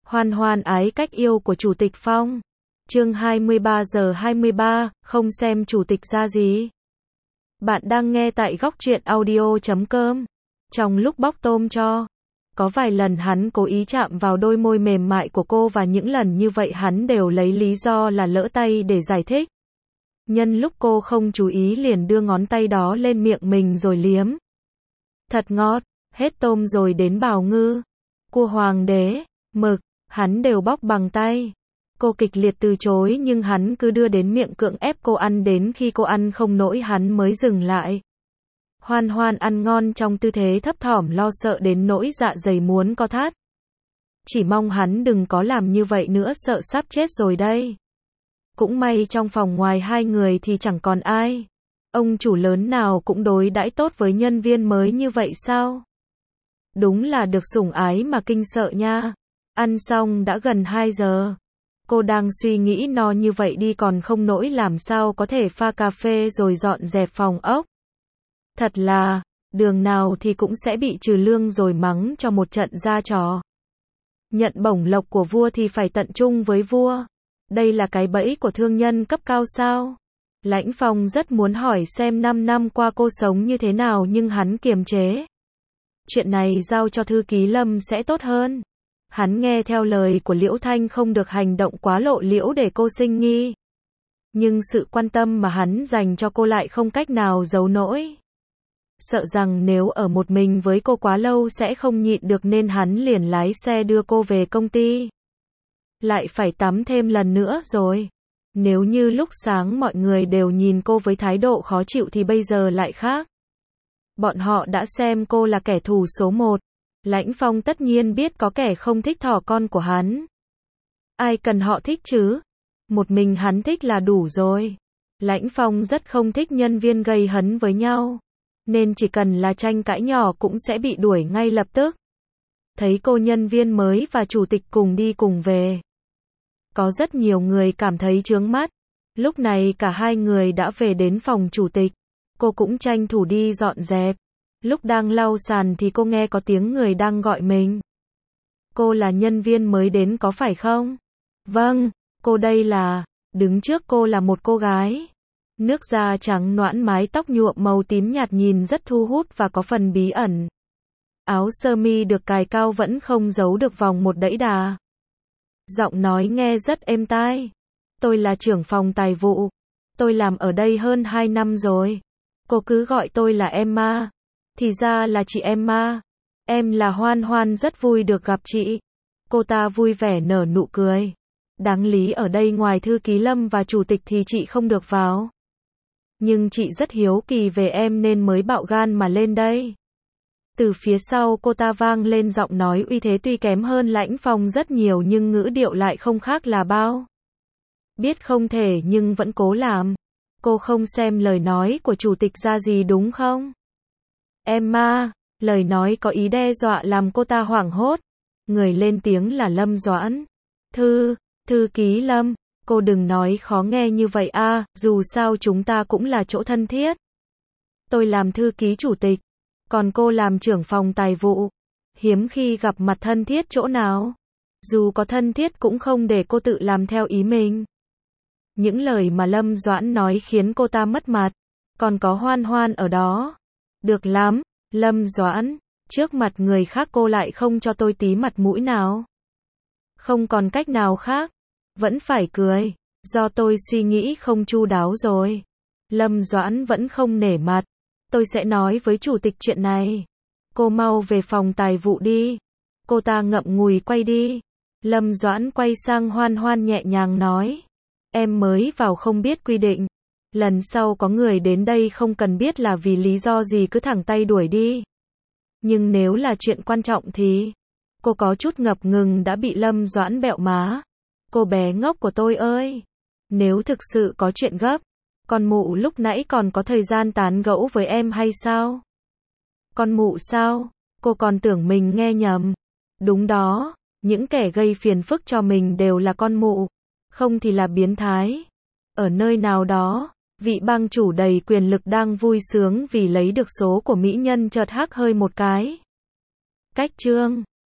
Hoan hoan ái cách yêu của Chủ tịch Phong. Chương 23 giờ 23, không xem Chủ tịch ra gì. Bạn đang nghe tại góc truyện audio.com. Trong lúc bóc tôm cho, có vài lần hắn cố ý chạm vào đôi môi mềm mại của cô và những lần như vậy hắn đều lấy lý do là lỡ tay để giải thích. Nhân lúc cô không chú ý liền đưa ngón tay đó lên miệng mình rồi liếm. Thật ngọt, hết tôm rồi đến bào ngư, cua hoàng đế, mực, hắn đều bóc bằng tay. Cô kịch liệt từ chối nhưng hắn cứ đưa đến miệng cưỡng ép cô ăn đến khi cô ăn không nổi hắn mới dừng lại. Hoan hoan ăn ngon trong tư thế thấp thỏm lo sợ đến nỗi dạ dày muốn co thắt. Chỉ mong hắn đừng có làm như vậy nữa sợ sắp chết rồi đây. Cũng may trong phòng ngoài hai người thì chẳng còn ai. Ông chủ lớn nào cũng đối đãi tốt với nhân viên mới như vậy sao? Đúng là được sủng ái mà kinh sợ nha. Ăn xong đã gần 2 giờ. Cô đang suy nghĩ no như vậy đi còn không nổi làm sao có thể pha cà phê rồi dọn dẹp phòng ốc. Thật là, đường nào thì cũng sẽ bị trừ lương rồi mắng cho một trận ra trò. Nhận bổng lộc của vua thì phải tận trung với vua. Đây là cái bẫy của thương nhân cấp cao sao? Lãnh Phong rất muốn hỏi xem 5 năm qua cô sống như thế nào nhưng hắn kiềm chế. Chuyện này giao cho thư ký Lâm sẽ tốt hơn. Hắn nghe theo lời của Liễu Thanh không được hành động quá lộ liễu để cô sinh nghi. Nhưng sự quan tâm mà hắn dành cho cô lại không cách nào giấu nổi. Sợ rằng nếu ở một mình với cô quá lâu sẽ không nhịn được nên hắn liền lái xe đưa cô về công ty. Lại phải tắm thêm lần nữa rồi. Nếu như lúc sáng mọi người đều nhìn cô với thái độ khó chịu thì bây giờ lại khác. Bọn họ đã xem cô là kẻ thù số 1. Lãnh Phong tất nhiên biết có kẻ không thích thỏ con của hắn. Ai cần họ thích chứ? Một mình hắn thích là đủ rồi. Lãnh Phong rất không thích nhân viên gây hấn với nhau. Nên chỉ cần là tranh cãi nhỏ cũng sẽ bị đuổi ngay lập tức. Thấy cô nhân viên mới và chủ tịch cùng đi cùng về. Có rất nhiều người cảm thấy chướng mắt. Lúc này cả hai người đã về đến phòng chủ tịch. Cô cũng tranh thủ đi dọn dẹp. Lúc đang lau sàn thì cô nghe có tiếng người đang gọi mình. Cô là nhân viên mới đến có phải không? Vâng, cô đây là. Đứng trước cô là một cô gái. Nước da trắng nõn mái tóc nhuộm màu tím nhạt nhìn rất thu hút và có phần bí ẩn. Áo sơ mi được cài cao vẫn không giấu được vòng một đẫy đà. Giọng nói nghe rất êm tai. Tôi là trưởng phòng tài vụ. Tôi làm ở đây hơn 2 năm rồi. Cô cứ gọi tôi là Emma. Thì ra là chị Emma. Em là Hoan Hoan rất vui được gặp chị. Cô ta vui vẻ nở nụ cười. Đáng lý ở đây ngoài thư ký Lâm và chủ tịch thì chị không được vào. Nhưng chị rất hiếu kỳ về em nên mới bạo gan mà lên đây. Từ phía sau cô ta vang lên giọng nói uy thế tuy kém hơn Lãnh Phong rất nhiều nhưng ngữ điệu lại không khác là bao. Biết không thể nhưng vẫn cố làm. Cô không xem lời nói của chủ tịch ra gì đúng không? Emma, lời nói có ý đe dọa làm cô ta hoảng hốt. Người lên tiếng là Lâm Doãn. Thư ký Lâm, cô đừng nói khó nghe như vậy a, dù sao chúng ta cũng là chỗ thân thiết. Tôi làm thư ký chủ tịch, còn cô làm trưởng phòng tài vụ. Hiếm khi gặp mặt thân thiết chỗ nào. Dù có thân thiết cũng không để cô tự làm theo ý mình. Những lời mà Lâm Doãn nói khiến cô ta mất mặt. Còn có Hoan Hoan ở đó. Được lắm, Lâm Doãn, trước mặt người khác cô lại không cho tôi tí mặt mũi nào. Không còn cách nào khác, vẫn phải cười, do tôi suy nghĩ không chu đáo rồi. Lâm Doãn vẫn không nể mặt, tôi sẽ nói với chủ tịch chuyện này. Cô mau về phòng tài vụ đi. Cô ta ngậm ngùi quay đi. Lâm Doãn quay sang Hoan Hoan nhẹ nhàng nói. Em mới vào không biết quy định. Lần sau có người đến đây không cần biết là vì lý do gì cứ thẳng tay đuổi đi. Nhưng nếu là chuyện quan trọng thì... Cô có chút ngập ngừng đã bị Lâm Doãn bẹo má. Cô bé ngốc của tôi ơi! Nếu thực sự có chuyện gấp, con mụ lúc nãy còn có thời gian tán gẫu với em hay sao? Con mụ sao? Cô còn tưởng mình nghe nhầm. Đúng đó, những kẻ gây phiền phức cho mình đều là con mụ. Không thì là biến thái. Ở nơi nào đó, vị bang chủ đầy quyền lực đang vui sướng vì lấy được số của mỹ nhân chợt hắc hơi một cái. Cách chương